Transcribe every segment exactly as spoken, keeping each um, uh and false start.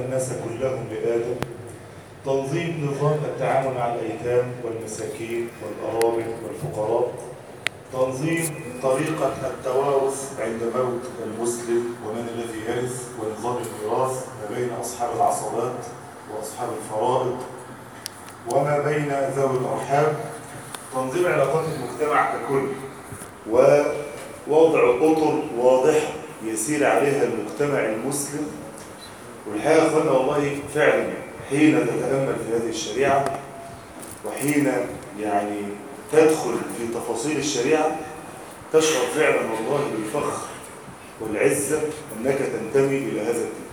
الناس كلهم لآدم. تنظيم نظام التعامل مع الأيتام والمساكين والأرامل والفقراء. تنظيم طريقة التوارث عند موت المسلم ومن الذي يرث، ونظام الميراث ما بين أصحاب العصبات وأصحاب الفرائض وما بين ذوي الأرحام. تنظيم علاقات المجتمع ككل، ووضع أطر واضحة يسير عليها المجتمع المسلم. والحقيقة أخوانا والله فعلا حين تتأمل في هذه الشريعة وحين يعني تدخل في تفاصيل الشريعة تشعر فعلا والله بالفخر والعزة أنك تنتمي إلى هذا الدين،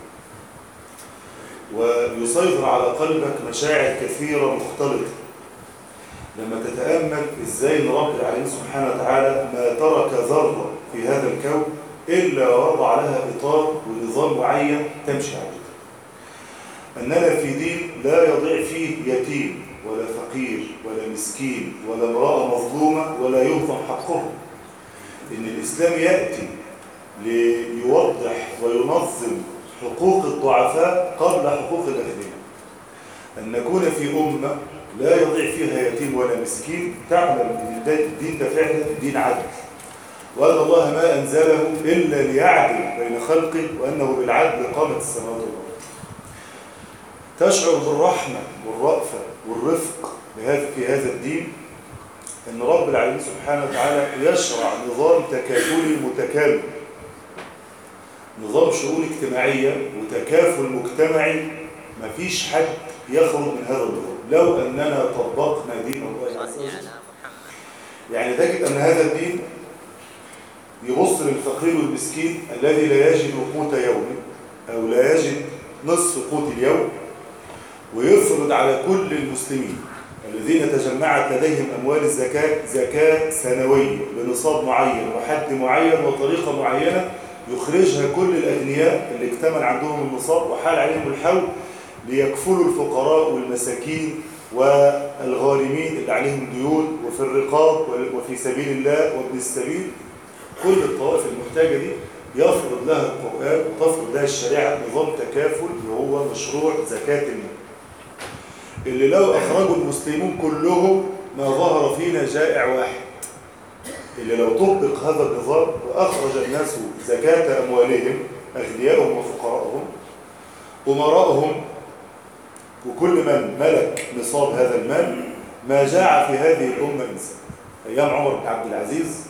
ويسيطر على قلبك مشاعر كثيرة مختلطة لما تتأمل إزاي أن رب العالمين سبحانه وتعالى ما ترك ذرة في هذا الكون إلا وضع لها إطار ونظام معين تمشي عليه. أننا في دين لا يضيع فيه يتيم ولا فقير ولا مسكين ولا امرأة مظلومة ولا يهضم حقهم. إن الإسلام يأتي ليوضح وينظم حقوق الضعفاء قبل حقوق الأغنياء. أن نكون في أمة لا يضيع فيها يتيم ولا مسكين تعلم أن الدين ده فعلا دين عدل، وأن الله ما أنزله إلا ليعدل بين خلقه، وأنه بالعدل قامت السماوات والأرض. تشعر بالرحمة والرأفة والرفق في هذا الدين، أن رب العالمين سبحانه وتعالى يشرع نظام تكافلي متكامل، نظام شؤون اجتماعية وتكافل مجتمعي ما فيش حد يخرج من هذا النظام لو أننا طبقنا دين الله عز وجل. يعني تجد أن هذا الدين يبص للفقير والمسكين الذي لا يجد قوت يومه أو لا يجد نصف قوت اليوم، ويفرض على كل المسلمين الذين تجمعت لديهم أموال الزكاة زكاة سنوية بنصاب معين وحد معين وطريقة معينة يخرجها كل الأغنياء اللي اكتمل عندهم النصاب وحال عليهم الحول ليكفلوا الفقراء والمساكين والغارمين اللي عليهم ديون وفي الرقاب وفي سبيل الله وابن السبيل. كل الطوائف المحتاجة دي يفرض لها القرآن وتفرض لها الشريعة نظام تكافل اللي هو مشروع زكاة المال، اللي لو أخرجوا المسلمون كلهم ما ظهر فينا جائع واحد. اللي لو طبق هذا النظام وأخرج الناس زكاة أموالهم أغنيائهم وفقراءهم أمراءهم وكل من ملك نصاب هذا المال ما جاع في هذه الأمة إنسان. أيام عمر بن عبد العزيز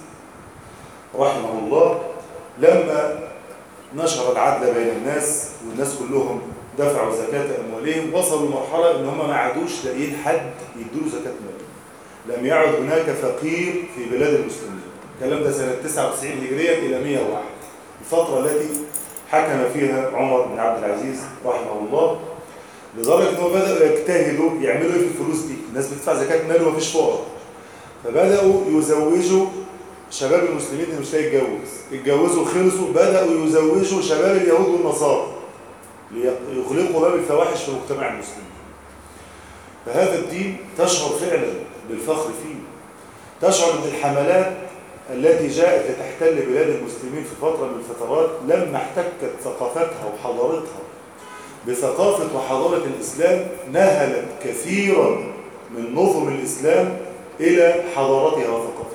رحمه الله لما نشر العدل بين الناس والناس كلهم دفعوا زكاة أموالهم وصلوا لمرحلة إن هم ما عادوش لاقيين حد يدوا زكاة مال. لم يعد هناك فقير في بلاد المسلمين. الكلام ده سنة تسعة وتسعين هجرية إلى مئة وواحد، الفترة التي حكم فيها عمر بن عبد العزيز رحمه الله. لدرجة إنهم بدأوا يجتهدوا يعملوا إيه في الفلوس دي؟ الناس بتدفع زكاة مال ومفيش فقراء، فبدأوا يزوجوا شباب المسلمين اللي مش لاقي يتجوز، اتجوزوا خلصوا بدأوا يزوجوا شباب اليهود والنصارى ليغلقوا باب الفواحش في مجتمع المسلمين. فهذا الدين تشعر فعلا بالفخر فيه. تشعر ان الحملات التي جاءت لتحتل بلاد المسلمين في فترة من الفترات لما احتكت ثقافتها وحضارتها بثقافة وحضارة الإسلام نهلت كثيرا من نظم الإسلام إلى حضارتها وثقافتها.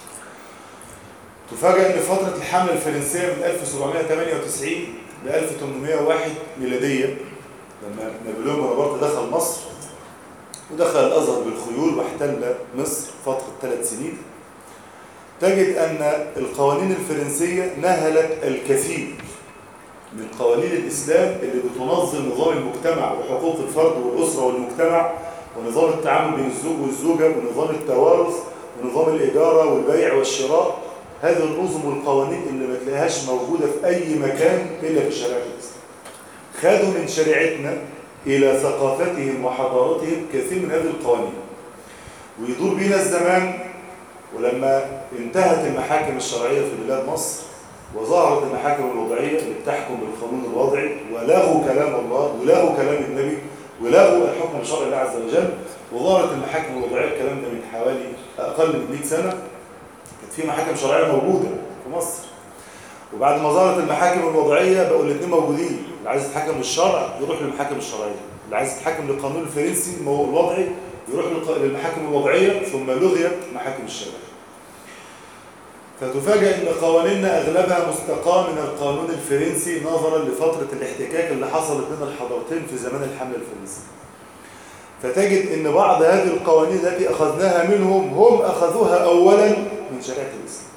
تفاجأ ان فترة الحملة الفرنسية من ألف وسبعمائة وثمانية وتسعين ل ألف وثمانمائة وواحد ميلادية لما نابليون بونابرت دخل مصر ودخل الأزهر بالخيول واحتل مصر فترة ثلاث سنين، تجد أن القوانين الفرنسية نهلت الكثير من قوانين الإسلام اللي بتنظم نظام المجتمع وحقوق الفرد والأسرة والمجتمع ونظام التعامل بين الزوج والزوجة ونظام التوارث ونظام الإجارة والبيع والشراء. هذه النظم والقوانين اللي ما تلاقيهاش موجودة في أي مكان إلا في شريعة الإسلام. خدوا من شريعتنا إلى ثقافتهم وحضارتهم كثير من هذه القوانين. ويدور بينا الزمان، ولما انتهت المحاكم الشرعية في بلاد مصر وظهرت المحاكم الوضعية اللي بتحكم بالقانون الوضعي ولغوا كلام الله ولغوا كلام النبي ولغوا الحكم الشرعي الله عز وجل، وظهرت المحاكم الوضعية الكلام ده من حوالي أقل من مئة سنة. كانت في محاكم شرعية موجودة في مصر، وبعد ما ظهرت المحاكم الوضعية بقوا الاثنين موجودين، اللي عايز يتحكم بالشرع يروح للمحاكم الشرعية، اللي عايز يتحكم للقانون الفرنسي الوضعي يروح للمحاكم الوضعية، ثم لغيت محاكم الشرع. فتفاجأ ان قوانيننا اغلبها مستقى من القانون الفرنسي نظرا لفترة الاحتكاك اللي حصلت بين الحضارتين في زمان الحملة الفرنسية. فتجد ان بعض هذه القوانين التي اخذناها منهم هم اخذوها اولا من شريعة الاسلام.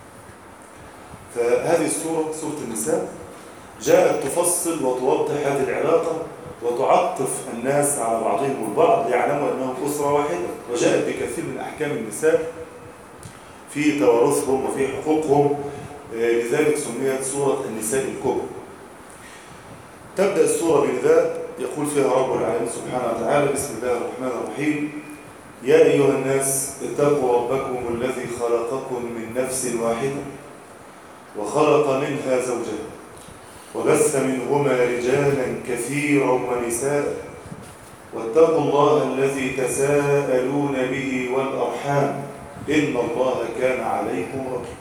فهذه السورة سورة النساء جاءت تفصل وتوضح هذه العلاقة وتعطف الناس على بعضهم البعض ليعلموا انهم اسرة واحدة، وجاءت بكثير من احكام النساء في توارثهم وفي حقوقهم، لذلك سميت سورة النساء الكبرى. تبدأ السورة بنداء يقول فيها رب العالمين سبحانه وتعالى: بسم الله الرحمن الرحيم. يا أيها الناس اتقوا ربكم الذي خلقكم من نفس واحدة وخلق منها زوجها وبث منهما رجالا كثيرا ونساء واتقوا الله الذي تساءلون به والأرحام إن الله كان عليكم رقيبا.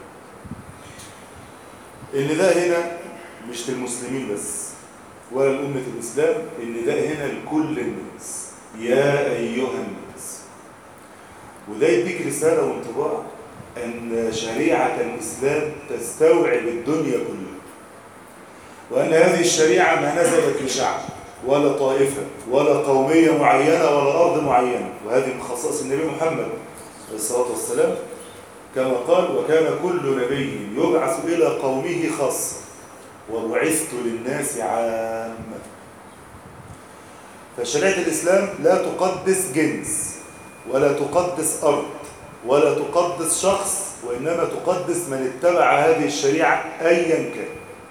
النداء هنا مش للمسلمين بس ولا لأمة الإسلام، النداء هنا لكل الناس، يا أيها الناس. وده يديك رسالة وانطباع أن شريعة الإسلام تستوعب الدنيا كلها، وأن هذه الشريعة ما نزلت لشعب ولا طائفة ولا قومية معينة ولا أرض معينة، وهذه من خصائص النبي محمد عليه الصلاة والسلام كما قال: وكان كل نبي يبعث إلى قومه خاصة وبعثت للناس عامة. فشريعة الإسلام لا تقدس جنس ولا تقدس أرض ولا تقدس شخص، وإنما تقدس من اتبع هذه الشريعة أيا كان.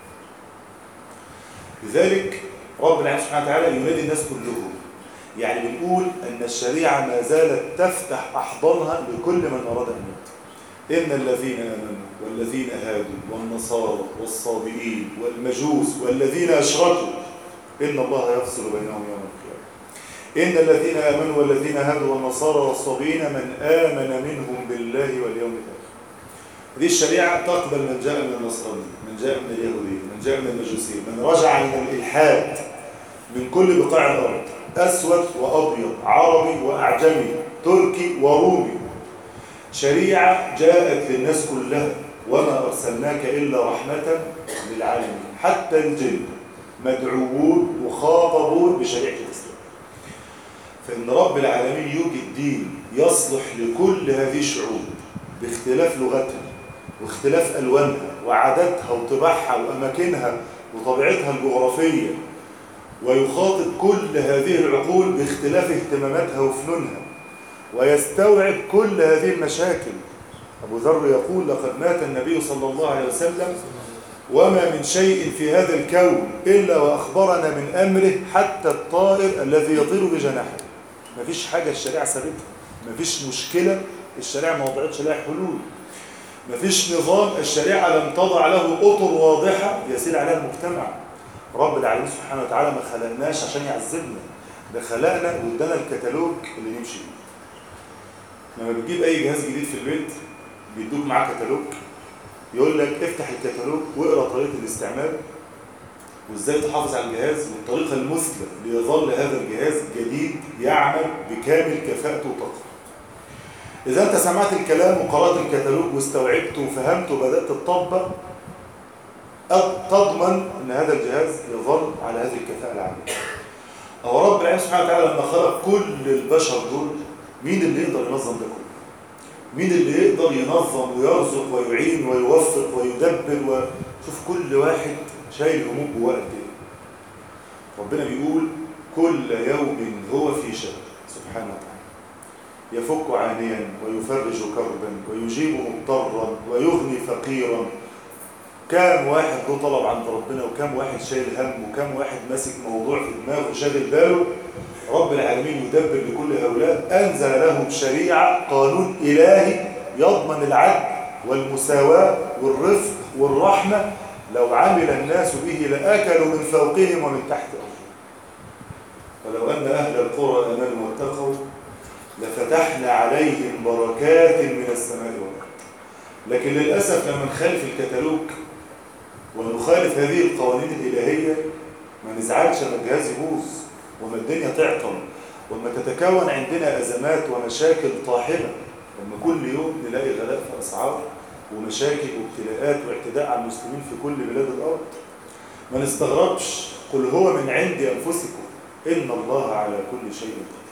لذلك رب العالمين سبحانه وتعالى ينادي الناس كلهم، يعني بنقول أن الشريعة ما زالت تفتح أحضانها لكل من أراد أن يؤمن. إن الذين آمنوا والذين هادوا والنصارى والصابئين والمجوس والذين أشركوا إن الله يفصل بينهم يوم القيامة. إن الذين آمنوا والذين هادوا والنصارى والصابئين من آمن منهم بالله واليوم الآخر. هذه الشريعة تقبل من جاء من النصرانية، من جاء من اليهودية، من جاء من المجوسية، من رجع من الإلحاد من كل بقاع الأرض، أسود وأبيض، عربي وأعجمي، تركي ورومي. شريعة جاءت للناس كلها، وما أرسلناك إلا رحمة للعالمين. حتى الجن مدعوون وخاطبون بشريعة الإسلام. فإن رب العالمين يوجد دين يصلح لكل هذه الشعوب باختلاف لغتها واختلاف ألوانها وعاداتها وطباعها وأماكنها وطبيعتها الجغرافية، ويخاطب كل هذه العقول باختلاف اهتماماتها وفنونها، ويستوعب كل هذه المشاكل. أبو ذر يقول: لقد مات النبي صلى الله عليه وسلم وما من شيء في هذا الكون إلا وأخبرنا من أمره حتى الطائر الذي يطير بجناحه. ما فيش حاجة الشريعة سابتها، ما فيش مشكلة الشريعة ما وضعتش لها حلول، ما فيش نظام الشريعة لم تضع له أطر واضحة يسير عليها المجتمع. رب العالمين سبحانه وتعالى ما خلقناش عشان يعذبنا، ده خلقنا وادانا الكتالوج اللي نمشي بيه. لما بتجيب أي جهاز جديد في البيت بيدوك معاه كتالوج، يقول لك افتح الكتالوج واقرا طريقة الاستعمال وازاي تحافظ على الجهاز والطريقة المثلى ليظل هذا الجهاز جديد يعمل بكامل كفاءته وطاقته. إذا أنت سمعت الكلام وقرأت الكتالوج واستوعبته وفهمته وبدأت تطبق، تضمن أن هذا الجهاز يظل على هذه الكفاءة العالية. أو رب العالمين سبحانه وتعالى لما خلق كل البشر دول، مين اللي يقدر ينظم ده كله؟ مين اللي يقدر ينظم ويرزق ويعين ويوفق ويدبر؟ وشوف كل واحد شايل هموم جواه قد ايه. ربنا بيقول: كل يوم هو في شأن سبحانه وتعالى، يفك عانيا ويفرج كربا ويجيب مضطرا ويغني فقيرا. كم واحد له طلب عند ربنا، وكم واحد شايل هم، وكم واحد ماسك موضوع في دماغه شاغل باله. رب العالمين يدبر لكل هؤلاء، أنزل لهم شريعة، قانون إلهي يضمن العدل والمساواة والرفق والرحمة. لو عمل الناس به لأكلوا من فوقهم ومن تحت أرجلهم. ولو أن أهل القرى آمنوا واتقوا لفتحنا عليهم بركات من السماء والأرض. لكن للأسف لما نخالف الكتالوج ونخالف هذه القوانين الإلهية ما نزعلش لما الجهاز يبوظ وما الدنيا تعطل وما تتكون عندنا أزمات ومشاكل طاحنة، لما كل يوم نلاقي غلاء في أسعار ومشاكل وابتلاءات واعتداء على المسلمين في كل بلاد الأرض. ما نستغربش، قل هو من عند أنفسكم إن الله على كل شيء قدير.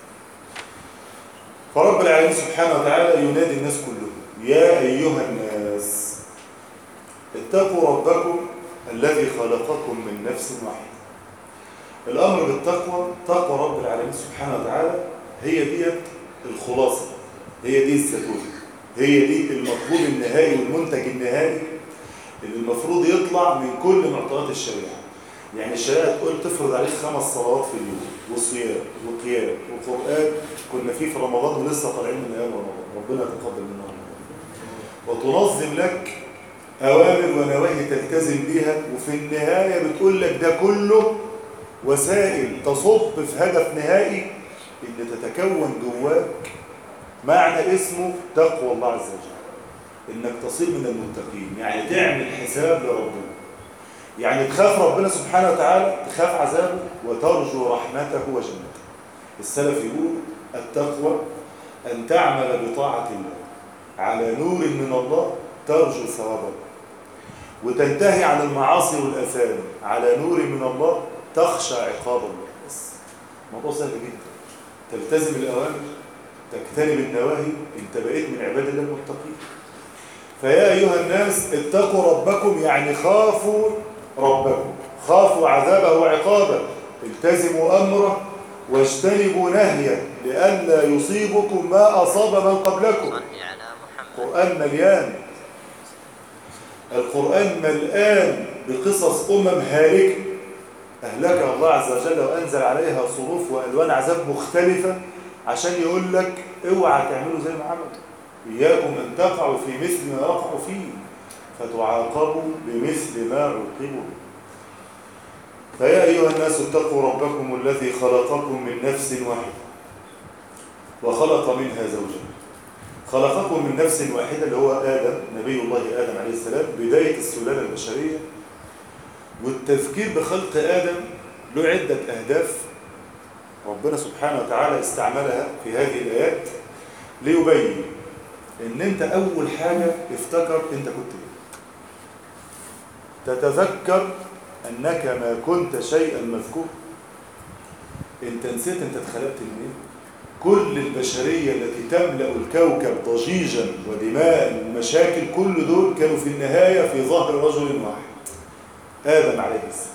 فرب العالمين سبحانه وتعالى ينادي الناس كلهم: يا أيها الناس اتقوا ربكم الذي خلقكم من نفس واحدة. الأمر بالتقوى، تقوى رب العالمين سبحانه وتعالى، هي ديت الخلاصة، هي دي الزتونة، هي دي المطلوب النهائي والمنتج النهائي اللي المفروض يطلع من كل معطيات الشريعة. يعني الشريعة تقول تفرض عليك خمس صلوات في اليوم وصيام وقيام وقرآن، كنا فيه في رمضان ولسه طالعين من أيام رمضان، ربنا يتقبل منا رمضان. وتنظم لك أوامر ونواهي تلتزم بيها، وفي النهاية بتقول لك ده كله وسائل تصب في هدف نهائي اللي تتكون جواك معنى اسمه تقوى الله عز وجل، انك تصير من المتقين، يعني تعمل حساب لربنا، يعني تخاف ربنا سبحانه وتعالى، تخاف عذابه وترجو رحمته وجنته. السلف يقول التقوى أن تعمل بطاعة الله على نور من الله ترجو ثوابه، وتنتهي عن المعاصي والآثام على نور من الله تخشى عقاب الله. بس موضوع سهل جدا، تلتزم الأوامر تجتنب النواهي، انت بقيت من عباد الله المتقين. فيا أيها الناس اتقوا ربكم، يعني خافوا ربكم، خافوا عذابه وعقابه، التزموا أمره واجتنبوا نهيه لئلا يصيبكم ما أصاب من قبلكم. القرآن مليان، القرآن ملآن بقصص أمم هالكة أهلكها الله عز وجل وأنزل عليها صروف وألوان عذاب مختلفة عشان يقول لك اوعى تعملوا زي ما عملوا، إياكم أن تقعوا في مثل ما وقعوا فيه فتعاقبوا بمثل ما عوقبوا. فيا أيها الناس اتقوا ربكم الذي خلقكم من نفس واحدة وخلق منها زوجها. خلقكم من نفس واحدة اللي هو آدم، نبي الله آدم عليه السلام، بداية السلالة البشرية. والتذكير بخلق آدم له عدة أهداف ربنا سبحانه وتعالى استعملها في هذه الآيات ليبين إن أنت أول حاجة افتكر أنت كنت إيه، تتذكر أنك ما كنت شيئا مذكور. أنت نسيت أنت اتخلقت من إيه؟ كل البشرية التي تملأ الكوكب ضجيجا ودماء ومشاكل، كل دول كانوا في النهاية في ظهر رجل واحد، آدم عليه السلام.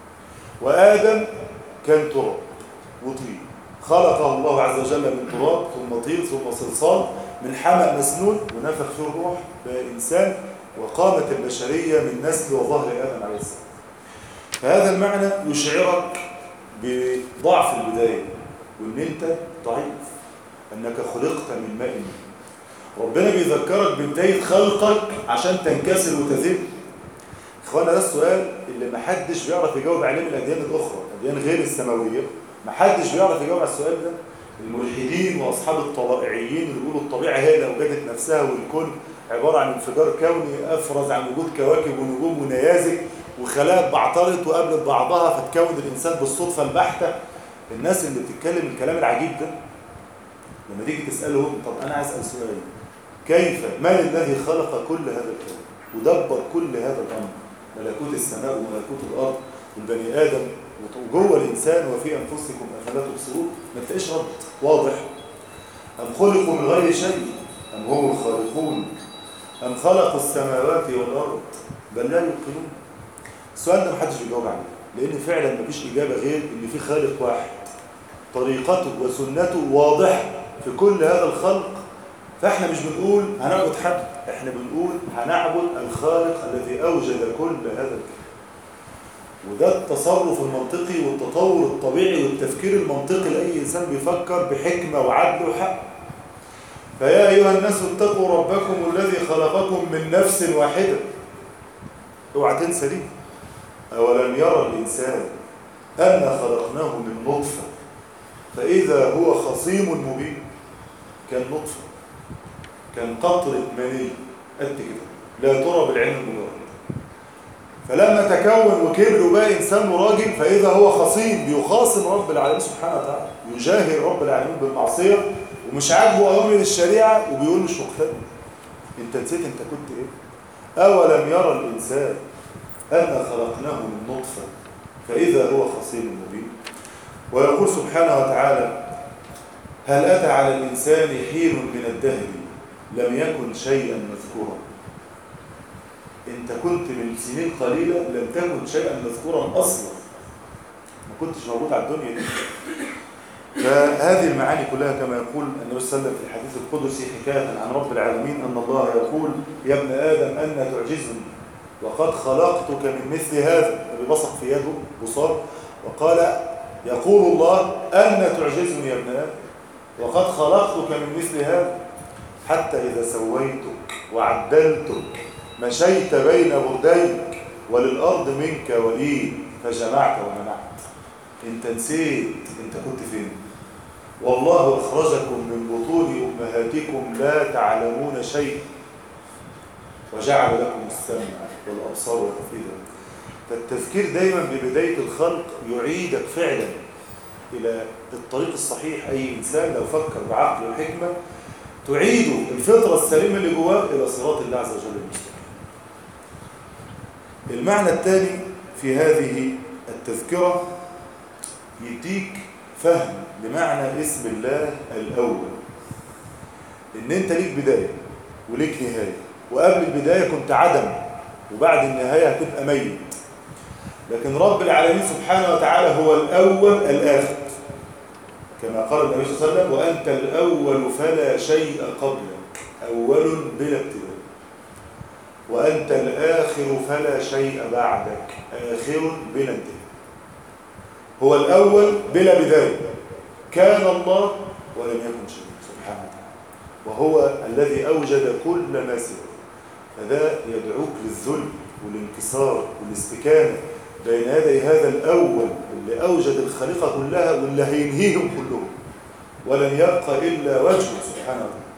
وآدم كان تراب وطين، خلقه الله عز وجل من تراب ثم طين ثم صلصال من حمأ مسنون ونفخ فيه الروح بإنسان، وقامت البشرية من نسل وظهر آدم عليه السلام. فهذا المعنى يشعرك بضعف البداية وإن أنت ضعيف، أنك خلقت من ماء. ربنا بيذكرك ببداية خلقك عشان تنكسر وتذل. إخوانا ده السؤال اللي محدش بيعرف يجاوب عليه من الأديان الأخرى، الأديان غير السماوية، محدش بيعرف يجاوب على السؤال ده. الملحدين وأصحاب الطبائعيين اللي بيقولوا الطبيعة هي اللي أوجدت نفسها والكون عبارة عن انفجار كوني أفرز عن وجود كواكب ونجوم ونيازك وخلايا بعترت وقابلت بعضها فتكون الإنسان بالصدفة البحتة. الناس اللي بتتكلم الكلام العجيب ده لما تيجي تسألهم طب أنا عايز أسأل سؤال، كيف من الذي خلق كل هذا الكون ودبر كل هذا الأمر، ملكوت السماء وملكوت الأرض والبني آدم وجوه الإنسان وفي أنفسكم أفلا تبصرون؟ ما تلاقيش رد واضح. أم خلقوا من غير شيء أم هم الخالقون أم خلقوا السماوات والأرض بل لا يوقنون. السؤال ده محدش بيجاوب عليه، لأن فعلا مفيش إجابة غير إن في خالق واحد طريقته وسنته واضحة في كل هذا الخلق. فإحنا مش بنقول هنعبد حد، إحنا بنقول هنعبد الخالق الذي أوجد كل هذا الكون. وده التصرف المنطقي والتطور الطبيعي والتفكير المنطقي لأي إنسان بيفكر بحكمة وعدل وحق. فيا أيها الناس اتقوا ربكم الذي خلقكم من نفس واحدة. اوعى تنسى دي. أولم يرى الإنسان أن خلقناه من نطفة فإذا هو خصيم مبين. كان نطفة، كان قطرة مني قد كده لا ترى بالعين المجرد، فلما تكون وكبر وبقى إنسان وراجل فإذا هو خصيم بيخاصم رب العالمين سبحانه وتعالى، يجاهر رب العالمين بالمعصية ومش عاجبه أوامر الشريعة وبيقول له شكرا. أنت نسيت أنت كنت إيه؟ أولم يرى الإنسان أن خلقناه من نطفة فإذا هو خصيم مبين. ويقول سبحانه وتعالى هل أتى على الإنسان حين من الدهر لم يكن شيئا مذكورا. أنت كنت من سنين قليلة لم تكن شيئا مذكورا أصلا، ما كنتش موجود على الدنيا دي. فهذه المعاني كلها كما يقول النبي صلى الله عليه وسلم في الحديث القدسي حكاية عن رب العالمين أن الله يقول يا ابن آدم أن تعجزني وقد خلقتك من مثل هذا، ببصق في يده بصار، وقال يقول الله أن تعجزني يا ابن آدم وقد خلقتك من مثل هذا حتى إذا سويتك وعدلتك مشيت بين برديك وللأرض منك ولين فجمعت ومنعت. انت نسيت انت كنت فين. والله أخرجكم من بطون أمهاتكم لا تعلمون شيء وجعل لكم السمع والأبصار والأفئدة. فالتذكير دايما ببداية الخلق يعيدك فعلا إلى الطريق الصحيح. أي إنسان لو فكر بعقل وحكمة تعيده الفطرة السليمة اللي جواه إلى صراط الله عز وجل المستقيم. المعنى الثاني في هذه التذكرة يديك فهم لمعنى اسم الله الأول، إن أنت ليك بداية وليك نهاية، وقبل البداية كنت عدم وبعد النهاية هتبقى ميت. لكن رب العالمين سبحانه وتعالى هو الأول الآخر كما قال النبي صلى الله عليه وسلم وأنت الأول فلا شيء قبلك أول بلا ابتداء، وأنت الآخر فلا شيء بعدك آخر بلا انتهاء. هو الأول بلا بداية، كان الله ولم يكن شيء سبحانه وتعالى، وهو الذي أوجد كل ما سواه. فذا يدعوك للذل والانكسار والاستكانة بين يدي هذا الأول اللي أوجد الخليقة كلها واللي هينهيهم كلهم ولن يبقى إلا وجهه سبحانه وتعالى.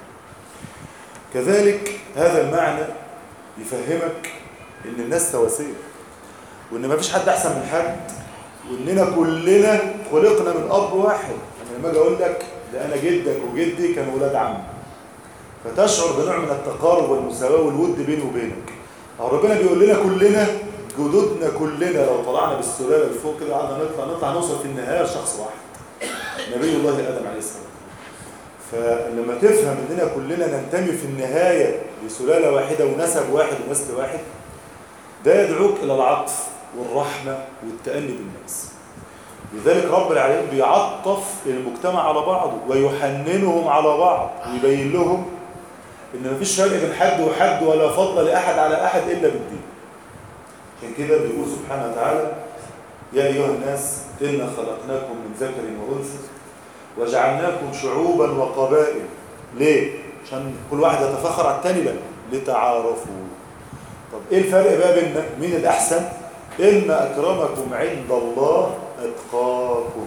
كذلك هذا المعنى يفهمك إن الناس سواسية وإن ما فيش حد أحسن من حد، وإننا كلنا خلقنا من أب واحد. أنا لما أجي أقول لك ده أنا جدك وجدي كانوا ولاد عم، فتشعر بنوع من التقارب والمساواة والود بيني وبينك. ربنا بيقول لنا كلنا جدودنا كلنا لو طلعنا بالسلالة لفوق كده قعدنا نطلع نطلع نوصل في النهاية لشخص واحد نبي الله آدم عليه السلام. فلما تفهم إننا كلنا ننتمي في النهاية لسلالة واحدة ونسب واحد ونسل واحد، ده يدعوك إلى العطف والرحمة والتأني بالناس. لذلك رب العالمين بيعطف المجتمع على بعضه ويحننهم على بعض ويبين لهم إن مفيش فرق بين حد وحد ولا فضل لأحد على أحد إلا بالدين. عشان كده بيقول سبحانه وتعالى يا أيها الناس إنا خلقناكم من ذكر وأنثى وجعلناكم شعوبا وقبائل. ليه؟ عشان كل واحد يتفخر على الثاني بقى لتعارفوا. طب إيه الفرق بقى بيننا؟ مين الأحسن؟ إن أكرمكم عند الله أتقاكم.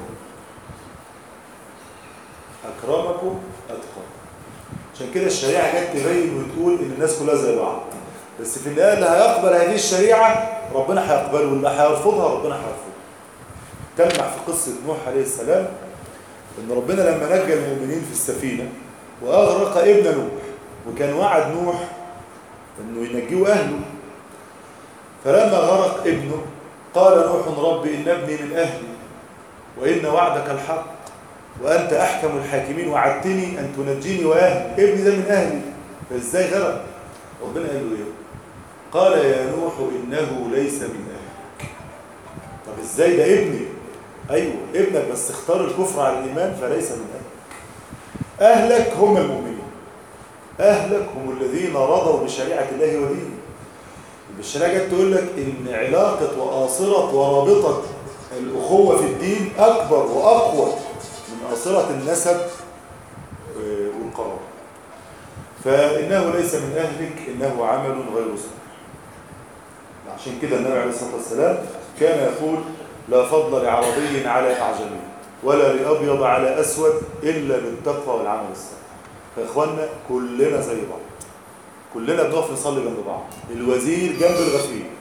أكرمكم أتقاكم. عشان كده الشريعة جت تبين وتقول إن الناس كلها زي بعض، بس في النهاية اللي هيقبل هذه الشريعة ربنا هيقبله واللي هيرفضها ربنا هيرفضها. تلمح في قصة نوح عليه السلام إن ربنا لما نجى المؤمنين في السفينة وأغرق ابن نوح، وكان وعد نوح إنه ينجيه أهله، فلما غرق ابنه قال نوح رب إن ابني من أهلي وإن وعدك الحق وأنت أحكم الحاكمين وعدتني أن تنجيني وأهلي، ابني ده من أهلي فإزاي غرق؟ ربنا قال له إيه؟ قال يا نوح إنه ليس من أهلك. طب إزاي ده ابني؟ أيوه ابنك بس اختار الكفر على الإيمان فليس من أهلك. أهلك هم المؤمنين، أهلك هم الذين رضوا بشريعة الله ودينه. الشريعة جت تقول لك إن علاقة وآصرة ورابطة الأخوة في الدين أكبر وأقوى من آصرة النسب والقرابة. فإنه ليس من أهلك إنه عمل غير صالح. عشان كده النبي عليه الصلاة والسلام كان يقول لا فضل لعربي على أعجمي ولا لأبيض على أسود إلا بالتقوى والعمل الصالح. فإخواننا كلنا زي بعض، كلنا بنقف نصلي جنب بعض، الوزير جنب الغفير،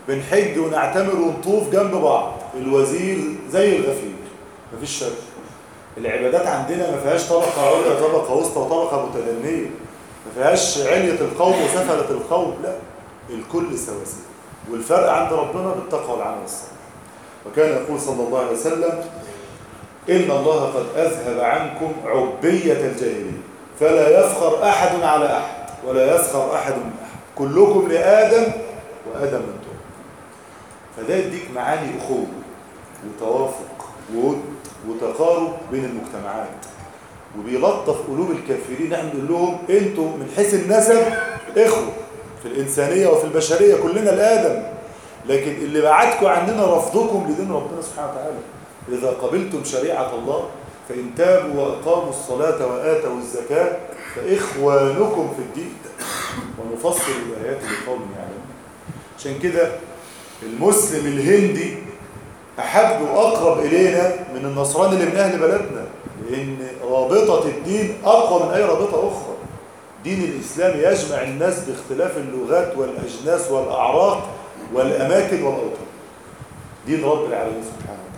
بنحج ونعتمر ونطوف جنب بعض، الوزير زي الغفير، مفيش فرق. العبادات عندنا ما فيهاش طبقة عليا طبقة وسطى وطبقة متدنية، ما فيهاش علية القوم وسفلة القوم، لا، الكل سواسية. والفرق عند ربنا بالتقوى والعمل الصالح. وكان يقول صلى الله عليه وسلم: إن الله قد أذهب عنكم عبية الجاهلية فلا يفخر أحد على أحد ولا يسخر أحد من أحد، كلكم لآدم وآدم من تراب. فده يديك معاني أخوة وتوافق وود وتقارب بين المجتمعات، وبيلطف قلوب الكافرين. نحن نقول لهم انتوا من حيث النسب اخوة في الإنسانية وفي البشرية، كلنا لآدم، لكن اللي بعدكم عننا رفضكم لدين ربنا سبحانه وتعالى. إذا قبلتم شريعة الله فإن تابوا وأقاموا الصلاة وآتوا الزكاة فإخوانكم في الدين. ونفصل الآيات لقوم يعلمون. عشان كده المسلم الهندي أحب وأقرب إلينا من النصراني اللي من أهل بلدنا، لأن رابطة الدين أقوى من أي رابطة أخرى. دين الإسلام يجمع الناس باختلاف اللغات والأجناس والأعراق والأماكن والأوطان. دين رب العالمين سبحانه وتعالى.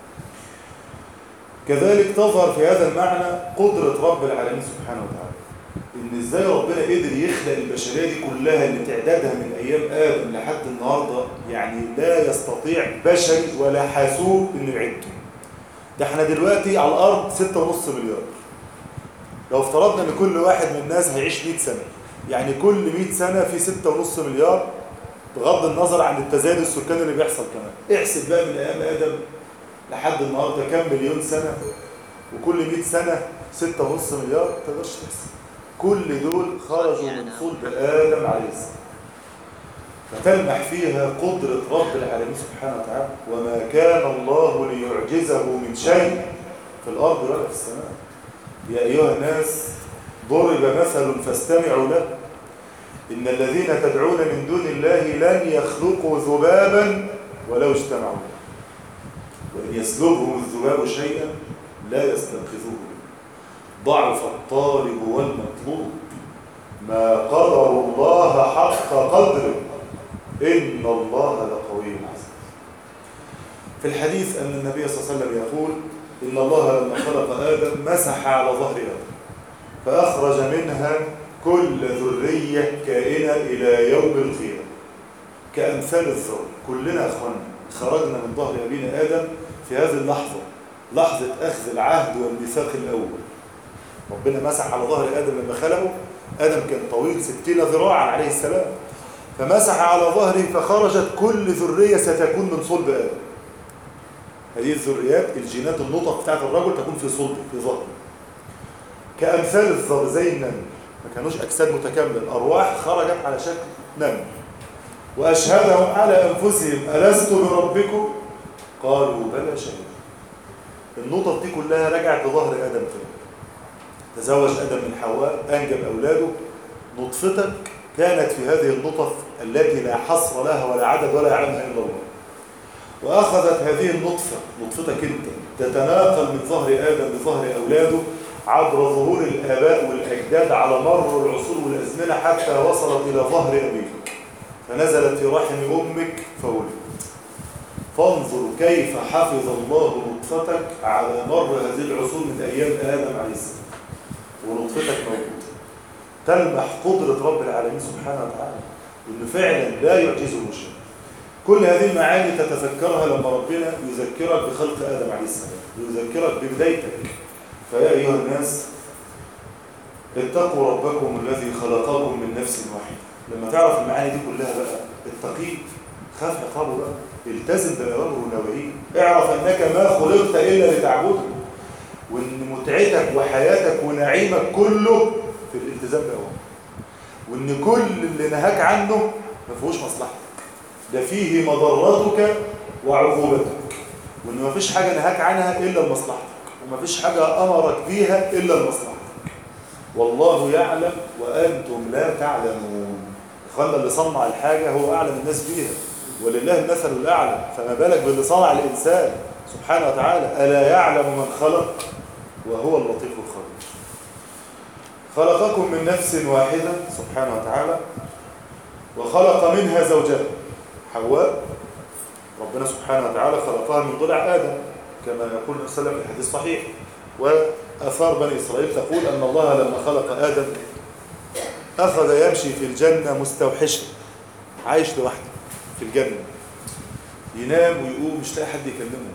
كذلك تظهر في هذا المعنى قدرة رب العالمين سبحانه وتعالى، إن إزاي ربنا قدر يخلق البشرية دي كلها اللي تعدادها من أيام آدم لحد النهاردة، يعني لا يستطيع بشر ولا حاسوب إنه يعده. ده احنا دلوقتي على الأرض ستة ونص مليار. لو افترضنا إن كل واحد من الناس هيعيش مئة سنة، يعني كل مئة سنة في ستة ونص مليار، بغض النظر عن التزايد السكاني اللي بيحصل كمان. احسب بقى من أيام آدم لحد النهاردة كام مليون سنة، وكل مئة سنة ستة ونص مليار، ما تقدرش تحسب. كل دول خرجوا من صلب آدم عليه السلام. فتلمح فيها قدرة رب العالمين سبحانه وتعالى. وما كان الله ليعجزه من شيء في الأرض ولا في السماء. يا أيها الناس ضرب مثل فاستمعوا له إن الذين تدعون من دون الله لن يخلقوا ذبابا ولو اجتمعوا له وإن يسلبهم الذباب شيئا لا يستنقذوه ضعف الطالب والمطلوب ما قدر الله حق قدره إن الله لقوي عزيز. في الحديث أن النبي صلى الله عليه وسلم يقول إن الله لما خلق آدم مسح على ظهر آدم فأخرج منها كل ذرية كائنة إلى يوم القيامة كأمثال الذر. كلنا أخوانا خرجنا من ظهر أبينا آدم في هذه اللحظة، لحظة أخذ العهد والميثاق الأول. ربنا مسح على ظهر آدم لما خلقه. آدم كان طويل ستين ذراعا عليه السلام، فمسح على ظهره فخرجت كل ذرية ستكون من صلب آدم. هذه الذريات الجينات النطق بتاعت الرجل تكون في صلبه في ظهره كأمثال الذر زي النمل، ما كانوش أجساد متكاملة، الأرواح خرجت على شكل نمل. وأشهدهم على أنفسهم ألست بربكم قالوا بلى شهدنا. النطق دي كلها رجعت لظهر آدم تاني. تزوج آدم من حواء أنجب أولاده. نطفتك كانت في هذه النطف التي لا حصر لها ولا عدد ولا يعلمها إلا الله. وأخذت هذه النطفة نطفتك أنت تتناقل من ظهر آدم لظهر أولاده عبر ظهور الآباء والأجداد على مر العصور والأزمنة حتى وصلت إلى ظهر أبيك فنزلت في رحم أمك فولدت. فانظر كيف حفظ الله نطفتك على مر هذه العصور من أيام آدم عليه السلام ونطفتك موجودة. تلمح قدرة رب العالمين سبحانه وتعالى وإنه فعلا لا يعجزه شيء. كل هذه المعاني تتذكرها لما ربنا يذكرك بخلق آدم عليه السلام، يذكرك ببدايتك. فيا أيها الناس اتقوا ربكم الذي خلقكم من نفس واحدة. لما تعرف المعاني دي كلها بقى اتقيه، خاف عقابه بقى، التزم بأوامره ونواهيه، اعرف أنك ما خلقت إلا لتعبده، وإن متعتك وحياتك ونعيمك كله في الالتزام بأوامره، وإن كل اللي نهاك عنه ما فيهوش مصلحتك، ده فيه مضرتك وعقوبتك، وإن ما فيش حاجة نهاك عنها إلا لمصلحتك، وما فيش حاجة أمرك بيها إلا لمصلحتك. والله يعلم وأنتم لا تعلمون. إخوانا اللي صنع الحاجة هو أعلم الناس بيها، ولله المثل الأعلى، فما بالك باللي صنع الإنسان سبحانه وتعالى. ألا يعلم من خلق وهو اللطيف الخبير. خلقكم من نفس واحدة سبحانه وتعالى وخلق منها زوجها حواء ربنا سبحانه وتعالى خلقها من ضلع آدم كما يقول النبي صلى الله عليه وسلم في الحديث الصحيح. وآثار بني إسرائيل تقول أن الله لما خلق آدم أخذ يمشي في الجنة مستوحشا، عايش لوحده في الجنة، ينام ويقوم مش لاقي حد يكلمه،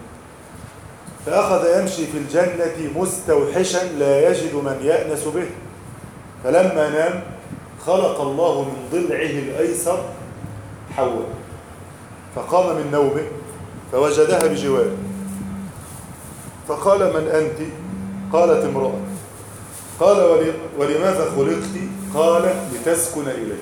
فأخذ يمشي في الجنة مستوحشا لا يجد من يأنس به، فلما نام خلق الله من ضلعه الأيسر حواء، فقام من نومه فوجدها بجواره، فقال من أنت؟ قالت امرأة. قال ولماذا خلقت؟ قال لتسكن إليه.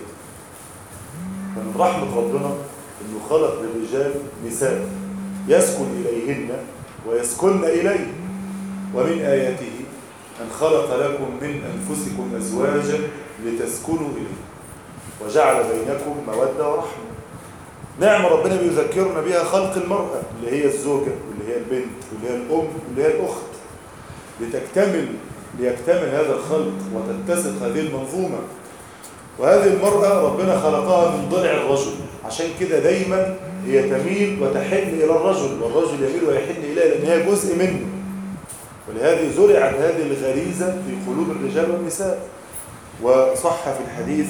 فمن رحمة ربنا أنه خلق للرجال نساء يسكن إليهن ويسكن إليه. ومن آياته أن خلق لكم من أنفسكم أزواجا لتسكنوا إليه وجعل بينكم مودة ورحمة. نعم ربنا بيذكرنا بها خلق المرأة اللي هي الزوجة واللي هي البنت واللي هي الأم واللي هي الأخت، لتكتمل ليكتمل هذا الخلق وتتسق هذه المنظومة. وهذه المرأة ربنا خلقها من ضلع الرجل، عشان كده دايما هي تميل وتحن إلى الرجل، والرجل يميل ويحن إليها لأن هي جزء منه. ولهذه زرعت هذه الغريزة في قلوب الرجال والنساء. وصح في الحديث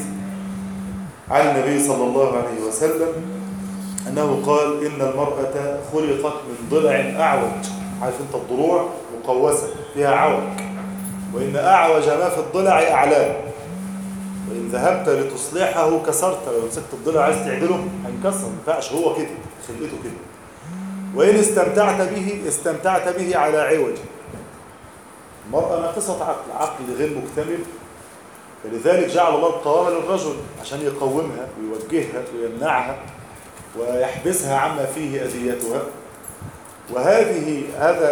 عن النبي صلى الله عليه وسلم أنه قال إن المرأة خلقت من ضلع أعوج. عارف أنت الضلوع مقوسة فيها عوج، وإن أعوج ما في الضلع أعلاه، وإن ذهبت لتصلحه كسرت. لو مسكت الضلع عايز تعدله هينكسر، ما ينفعش، هو كده خلقته كده. وإن استمتعت به استمتعت به على عوج. المرأة ناقصة عقل، عقل غير مكتمل، فلذلك جعل الله القوامة للرجل عشان يقومها ويوجهها ويمنعها ويحبسها عما فيه أذيتها. وهذه هذا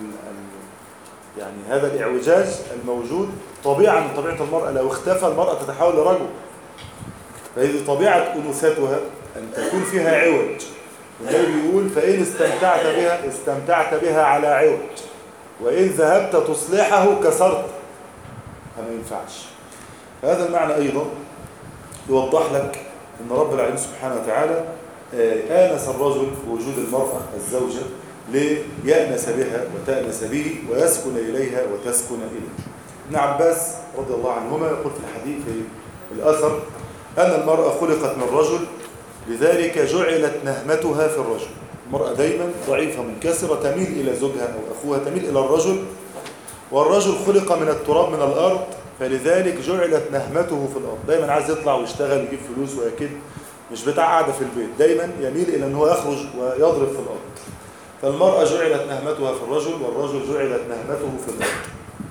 يعني هذا الإعوجاج الموجود طبيعة من طبيعة المرأة. لو اختفى المرأة تتحول لرجل، فهذه طبيعة أنوثتها أن تكون فيها عوج. والنبي بيقول فإن استمتعت بها استمتعت بها على عوج، وإن ذهبت تصلحه كسرت. فما ينفعش. هذا المعنى أيضا يوضح لك أن رب العالمين سبحانه وتعالى آنس الرجل بوجود المرأة الزوجة ليأنس بها وتأنس به ويسكن إليها وتسكن إليه. ابن عباس رضي الله عنهما يقول في الحديث في الأثر أن المرأة خلقت من الرجل لذلك جعلت نهمتها في الرجل. المرأة دايما ضعيفة منكسرة تميل إلى زوجها أو أخوها، تميل إلى الرجل، والرجل خلق من التراب من الأرض، فلذلك جعلت نهمته في الأرض. دايما عايز يطلع ويشتغل ويجيب فلوس ويكد، مش بتاع قاعدة في البيت، دايما يميل إلى أنه يخرج ويضرب في الأرض. فالمرأة جعلت نهمتها في الرجل، والرجل جعلت نهمته في الأرض.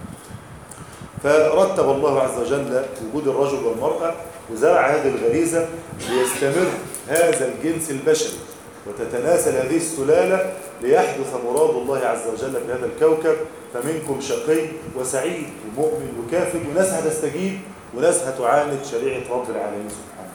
فرتب الله عز وجل وجود الرجل والمرأة وزرع هذه الغريزة ليستمر هذا الجنس البشري وتتناسل هذه السلالة ليحدث مراد الله عز وجل في هذا الكوكب. فمنكم شقي وسعيد ومؤمن وكافر، وناس هتستجيب وناس هتعاند شريعة رب العالمين سبحانه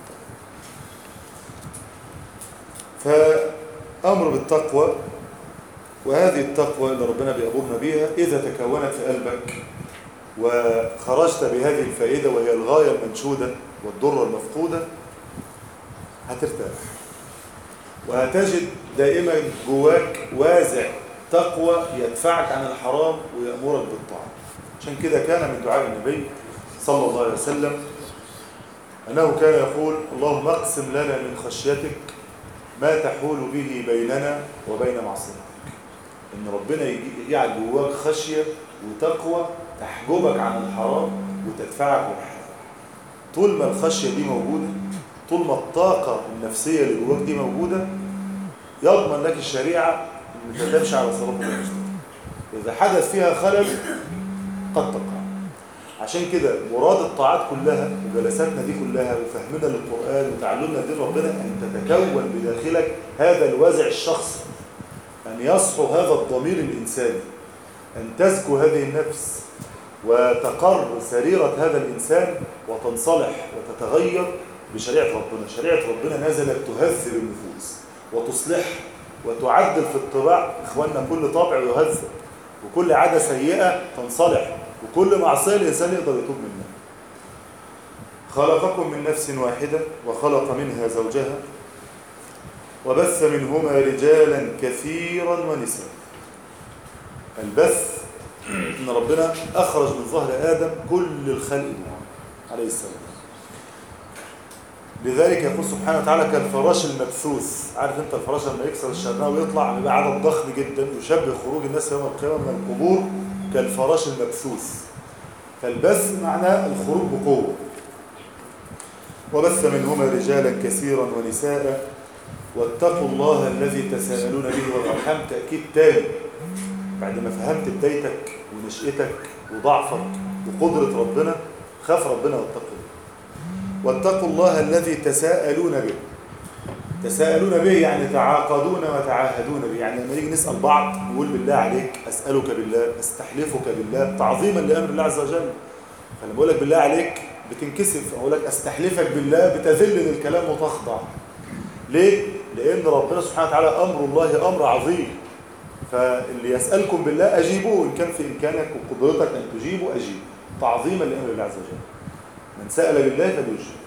وتعالى. فأمر بالتقوى، وهذه التقوى اللي ربنا بيأمرنا بيها إذا تكونت في قلبك وخرجت بهذه الفائدة وهي الغاية المنشودة والضرة المفقودة، هترتاح وهتجد دائما جواك وازع تقوى يدفعك عن الحرام ويأمرك بالطاعة. عشان كده كان من دعاء النبي صلى الله عليه وسلم أنه كان يقول اللهم اقسم لنا من خشيتك ما تحول به بيننا وبين معصيتك. إن ربنا يجعل جواك خشية وتقوى تحجبك عن الحرام وتدفعك للحرام. طول ما الخشية دي موجودة، طول ما الطاقة النفسية اللي جواك دي موجودة، يضمن لك الشريعة انك تمشي على صراط المستقيم. إذا حدث فيها خلل قد تقع. عشان كده مراد الطاعات كلها وجلساتنا دي كلها وفهمنا للقرآن وتعلمنا دين ربنا أن تتكون بداخلك هذا الوازع الشخصي، أن يصحو هذا الضمير الإنساني، أن تزكو هذه النفس وتقر سريرة هذا الإنسان وتنصلح وتتغير بشريعة ربنا. شريعة ربنا نزلت تهذب النفوس وتصلح وتعدل في الطباع. إخواننا كل طبع يهذب، وكل عادة سيئة تنصلح، وكل معصية الإنسان يقدر يتوب منها. خلقكم من نفس واحدة وخلق منها زوجها وبث منهما رجالا كثيرا ونساء. البث إن ربنا أخرج من ظهر آدم كل الخلق عليه السلام. لذلك يقول سبحانه وتعالى كالفراش المبثوث. عارف أنت الفراش لما يكسر الشرناء ويطلع بيبقى عدد ضخم جدا، يشبه خروج الناس يوم القيامة من القبور كالفراش المبثوث. فالبث معناه الخروج بقوة. وبث منهما رجالا كثيرا ونساء واتقوا الله الذي تساءلون به والأرحام. تأكيد تاني بعد ما فهمت بدايتك ونشأتك وضعفك وقدرة ربنا، خاف ربنا واتقوا الله. واتقوا الله الذي تساءلون به. تساءلون به يعني تعاقدون وتعاهدون به. يعني لما نيجي نسأل بعض نقول بالله عليك أسألك بالله، أستحلفك بالله، تعظيما لأمر الله عز وجل. فلما بقول لك بالله عليك بتنكسف، أقول لك أستحلفك بالله بتذل للكلام وتخضع. ليه؟ لأن ربنا سبحانه وتعالى أمر الله أمر عظيم. فاللي يسألكم بالله أجيبوه إن كان في إمكانك وقدرتك أن تجيبوا أجيب، تعظيما لأمر الله عز وجل. من سأل بالله فليجيب.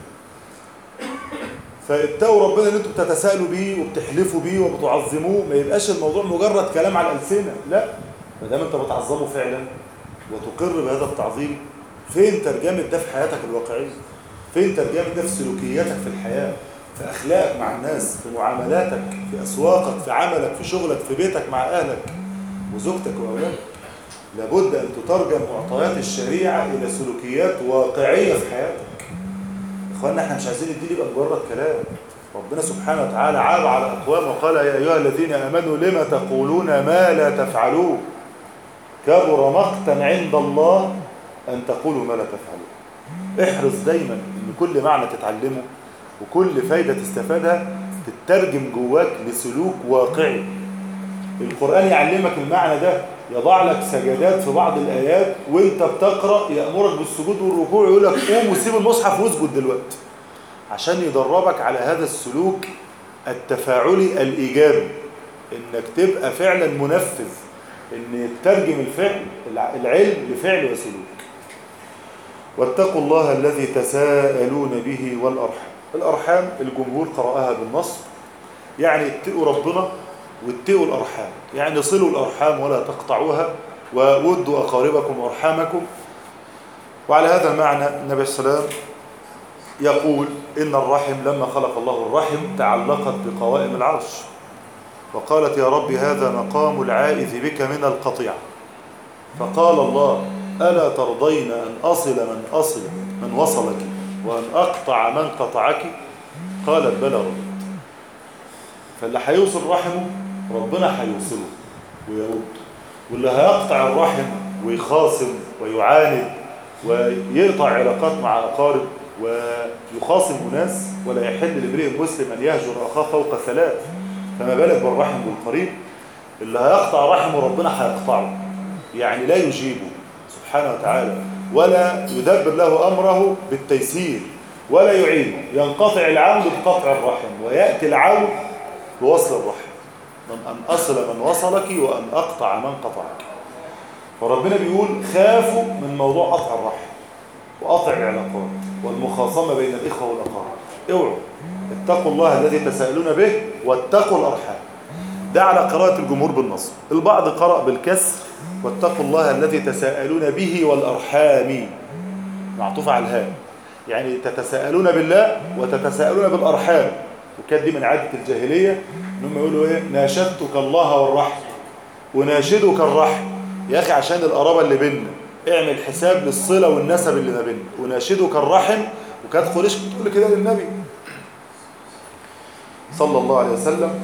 فاتقوا ربنا اللي انتم بتتساءلوا بيه وبتحلفوا بيه وبتعظموه، ما يبقاش الموضوع مجرد كلام على الألسنة، لا، ما دام انت بتعظمه فعلا وتقر بهذا التعظيم، فين ترجمة ده في حياتك الواقعية؟ فين ترجمة ده في سلوكياتك في الحياة؟ في أخلاقك مع الناس، في معاملاتك، في أسواقك، في عملك، في شغلك، في بيتك مع أهلك وزوجتك وأولادك. لابد أن تترجم معطيات الشريعة إلى سلوكيات واقعية في حياتك. إخواننا احنا مش عايزين الدين يبقى مجرد كلام. ربنا سبحانه وتعالى عاب على أقوام وقال يا أيها الذين آمنوا لما تقولون ما لا تفعلون كبر مقتا عند الله أن تقولوا ما لا تفعلون. احرص دايما أن كل معنى تتعلمه وكل فايدة تستفادها تترجم جواك لسلوك واقعي. القرآن يعلمك المعنى ده، يضع لك سجدات في بعض الآيات وانت بتقرأ يأمرك بالسجود والركوع، يقول لك قوم وسيب المصحف واسجد دلوقتي، عشان يدربك على هذا السلوك التفاعلي الإيجابي، انك تبقى فعلا منفذ، ان يترجم الفعل العلم لفعل وسلوك. واتقوا الله الذي تساءلون به والأرحام. الأرحام الجمهور قرأها بالنصب، يعني اتقوا ربنا واتقوا الأرحام، يعني صلوا الأرحام ولا تقطعوها وودوا أقاربكم وأرحامكم. وعلى هذا المعنى النبي صلى الله عليه وسلم يقول إن الرحم لما خلق الله الرحم تعلقت بقوائم العرش، وقالت يا رب هذا مقام العائذ بك من القطيعة. فقال الله ألا ترضين أن أصل من أصل من وصلك وأن أقطع من قطعك؟ قالت بلى رضيت. فاللي هيوصل رحمه ربنا هيوصله ويرد، واللي هيقطع الرحم ويخاصم ويعاند ويقطع علاقات مع أقارب ويخاصم ناس، ولا يحل لامرئ مسلم أن يهجر أخاه فوق ثلاث، فما بالك بالرحم والقريب. اللي هيقطع رحمه ربنا هيقطعه، يعني لا يجيبه سبحانه وتعالى ولا يدبر له أمره بالتيسير ولا يعينه. ينقطع العون بقطع الرحم ويأتي العون بوصل الرحم، من أن أصل من وصلك وأن أقطع من قطعك. فربنا بيقول خافوا من موضوع قطع الرحم وقطع العلاقات والمخاصمة بين الإخوة والأقارب. اوعوا اتقوا الله الذي تساءلون به واتقوا الأرحام. ده على قراءة الجمهور بالنصب. البعض قرأ بالكسر واتقوا الله الذي تساءلون به والأرحام، معطوف على الهاء، يعني تتساءلون بالله وتتساءلون بالأرحام. وكانت دي من عادة الجاهلية انهم يقولوا ايه ناشدتك الله والرحم وناشدك الرحم. يا أخي عشان القرابة اللي بيننا اعمل حساب للصلة والنسب اللي ما بيننا، وناشدك الرحم. وكانت قريش بتقول كده للنبي صلى الله عليه وسلم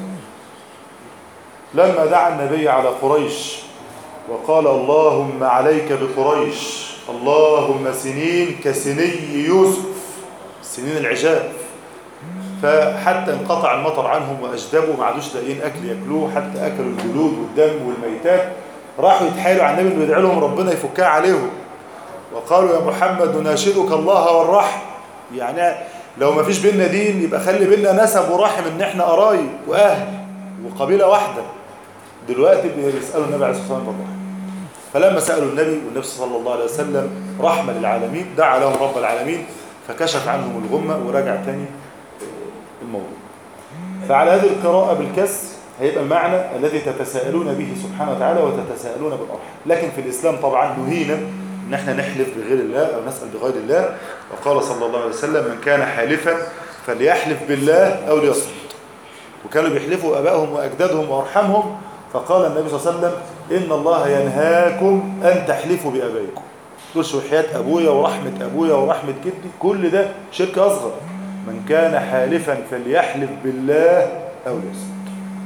لما دعا النبي على قريش وقال اللهم عليك بقريش، اللهم سنين كسني يوسف، سنين العجاف، فحتى انقطع المطر عنهم وأجدبوا، ما عادوش لاقيين أكل يأكلوه، حتى أكلوا الجلود والدم والميتات. راحوا يتحايلوا على النبي ويدعوا لهم ربنا يفكها عليهم، وقالوا يا محمد نناشدك الله والرحم. يعني لو ما فيش بيننا دين يبقى خلي بيننا نسب ورحم، ان احنا قرايب واهل وقبيله واحده. دلوقتي بيسالوا النبي عليه الصلاه والسلام بالرحم. فلما سالوا النبي والنبي صلى الله عليه وسلم رحمه للعالمين دعا لهم رب العالمين فكشف عنهم الغمه ورجع تاني الموضوع. فعلى هذه القراءة بالكسر هيبقى المعنى الذي تتساءلون به سبحانه وتعالى وتتساءلون بالأرحام. لكن في الإسلام طبعا نهينا ان احنا نحلف بغير الله او نسأل بغير الله. وقال صلى الله عليه وسلم من كان حالفا فليحلف بالله او ليصمت. وكانوا بيحلفوا ابائهم واجدادهم وارحامهم، فقال النبي صلى الله عليه وسلم ان الله ينهاكم ان تحلفوا بابائكم. تقولش وحياة ابويا ورحمة ابويا ورحمة جدي، كل ده شرك اصغر. من كان حالفا فليحلف بالله او ليصمت.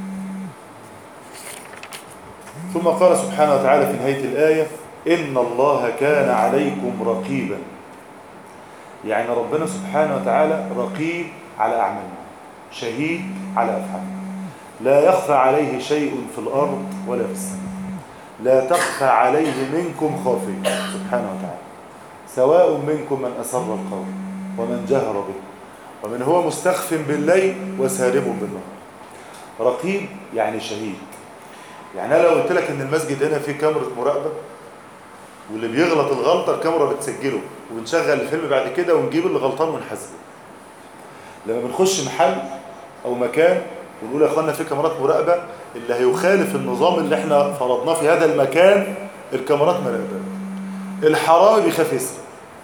ثم قال سبحانه وتعالى في نهاية الآية إن الله كان عليكم رقيبا. يعني ربنا سبحانه وتعالى رقيب على أعمالنا، شهيد على أفعالنا. لا يخفى عليه شيء في الأرض ولا في السماء، لا تخفى عليه منكم خافية سبحانه وتعالى، سواء منكم من أسر القول ومن جهر به ومن هو مستخف بالليل وسارب بالنهار. رقيب يعني شهيد. يعني أنا لو قلت لك إن المسجد هنا فيه كاميرا مراقبة، واللي بيغلط الغلطة الكاميرا بتسجله، ونشغل الفيلم بعد كده ونجيب اللي غلطان ونحاسبه. لما بنخش محل أو مكان ونقول يا أخوانا في كاميرات مراقبة، اللي هيخالف النظام اللي احنا فرضناه في هذا المكان الكاميرات مراقبة. الحرامي بيخاف يسرق،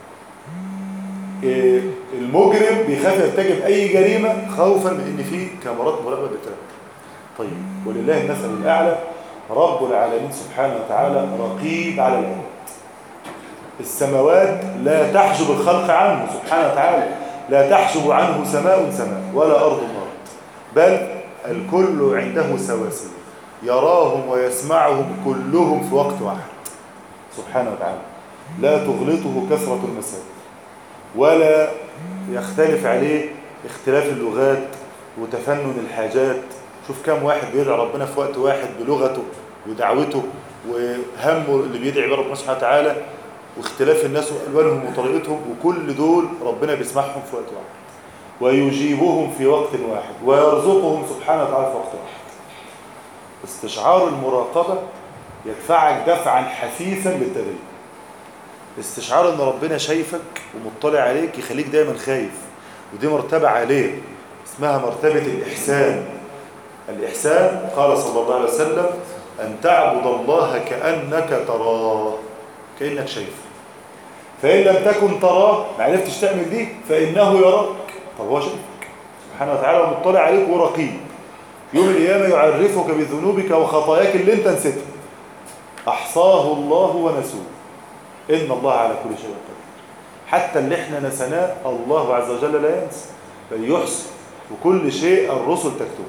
المجرم بيخاف يرتكب أي جريمة خوفا من إن في كاميرات مراقبة بتراقب. طيب ولله المثل الأعلى، رب العالمين سبحانه وتعالى رقيب على العباد. السماوات لا تحجب الخلق عنه سبحانه وتعالى، لا تحجب عنه سماء سماء ولا أرض أرض، بل الكل عنده سواسية، يراهم ويسمعهم كلهم في وقت واحد سبحانه وتعالى. لا تغلطه كثرة المسائل ولا يختلف عليه اختلاف اللغات وتفنن الحاجات. شوف كم واحد بيدعي ربنا في وقت واحد بلغته ودعوته وهمه اللي بيدعي بيه ربنا سبحانه وتعالى، واختلاف الناس والوانهم وطريقتهم، وكل دول ربنا بيسمعهم في وقت واحد ويجيبهم في وقت واحد ويرزقهم سبحانه وتعالى في وقت واحد. استشعار المراقبة يدفعك دفعا حثيثا للتدين. استشعار ان ربنا شايفك ومطلع عليك يخليك دايما خايف، ودي مرتبة عالية اسمها مرتبة الإحسان. الإحسان قال صلى الله عليه وسلم أن تعبد الله كأنك تراه، كأنك شايفه. فإن لم تكن تراه، ما عرفتش تعمل دي، فإنه يراك. طب هو شايفك سبحانه وتعالى ومطلع عليك ورقيب. يوم القيامة يعرفك بذنوبك وخطاياك اللي انت نسيتها، أحصاه الله ونسوه. إن الله على كل شيء قدير. حتى اللي احنا نسناه الله عز وجل لا ينسى بل يحصي، وكل شيء الرسل تكتبه.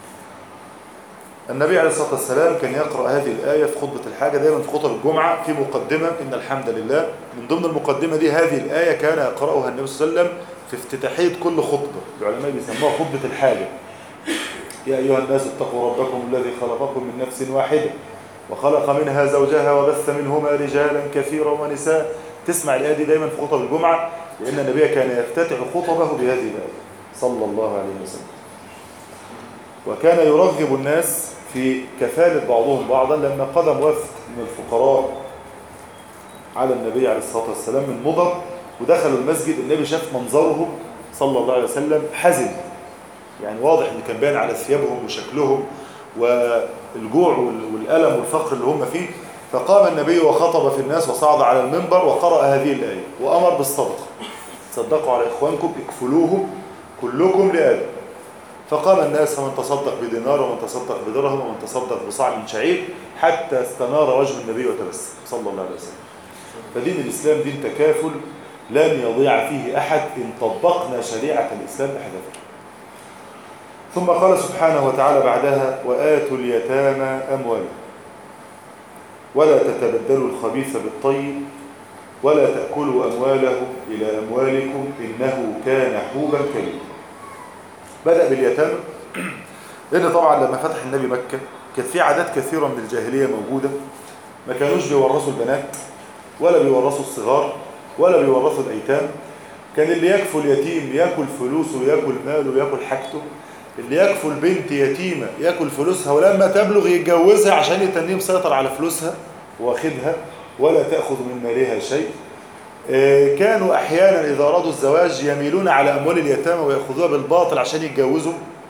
النبي عليه الصلاة والسلام كان يقرأ هذه الآية في خطبة الحاجة دائما في خطب الجمعة في مقدمة إن الحمد لله. من ضمن المقدمة دي هذه الآية كان يقرأها النبي صلى الله عليه وسلم في افتتاحية كل خطبة. العلماء بيسموها خطبة الحاجة. يا أيها الناس اتقوا ربكم الذي خلقكم من نفس واحدة وخلق منها زوجها وبث منهما رجالا كثيرا ونساء. تسمع الآية دي دائما في خطب الجمعة، لأن النبي كان يفتتح خطبه بهذه الآية صلى الله عليه وسلم. وكان يرغب الناس في كفالة بعضهم بعضا، لما قدم وفد من الفقراء على النبي عليه الصلاة والسلام من مضر ودخلوا المسجد. النبي شاف منظرهم صلى الله عليه وسلم حزن، يعني واضح ان كان باين على ثيابهم وشكلهم والجوع والألم والفقر اللي هم فيه. فقام النبي وخطب في الناس وصعد على المنبر وقرأ هذه الآية وأمر بالصدقة. تصدقوا على إخوانكم اكفلوهم كلكم لآدم. فقام الناس فمن تصدق بدينار ومن تصدق بدرهم ومن تصدق بصاع من شعير حتى استنار وجه النبي وتبسم صلى الله عليه وسلم. فدين الإسلام دين تكافل لن يضيع فيه أحد إن طبقنا شريعة الإسلام بحذافيرها. ثم قال سبحانه وتعالى بعدها وآتوا اليتامى أموالهم ولا تتبدلوا الخبيث بالطيب ولا تأكلوا أموالهم إلى أموالكم إنه كان حوبا كبيرا. بدأ باليتامى لأن طبعا لما فتح النبي مكة كانت في عادات كثيرة من الجاهلية موجودة. ما كانوش بيورثوا البنات ولا بيورثوا الصغار ولا بيورثوا الأيتام. كان اللي يكفل يتيم يأكل فلوسه ويأكل ماله ويأكل حاجته، اللي يكفل بنت يتيمة يأكل فلوسها ولما تبلغ يتجوزها عشان يتنيه مسيطر على فلوسها واخدها ولا تأخذ من مالها شيء. كانوا أحيانا إذا أرادوا الزواج يميلون على أموال اليتامى ويأخذوها بالباطل عشان يتجوزوا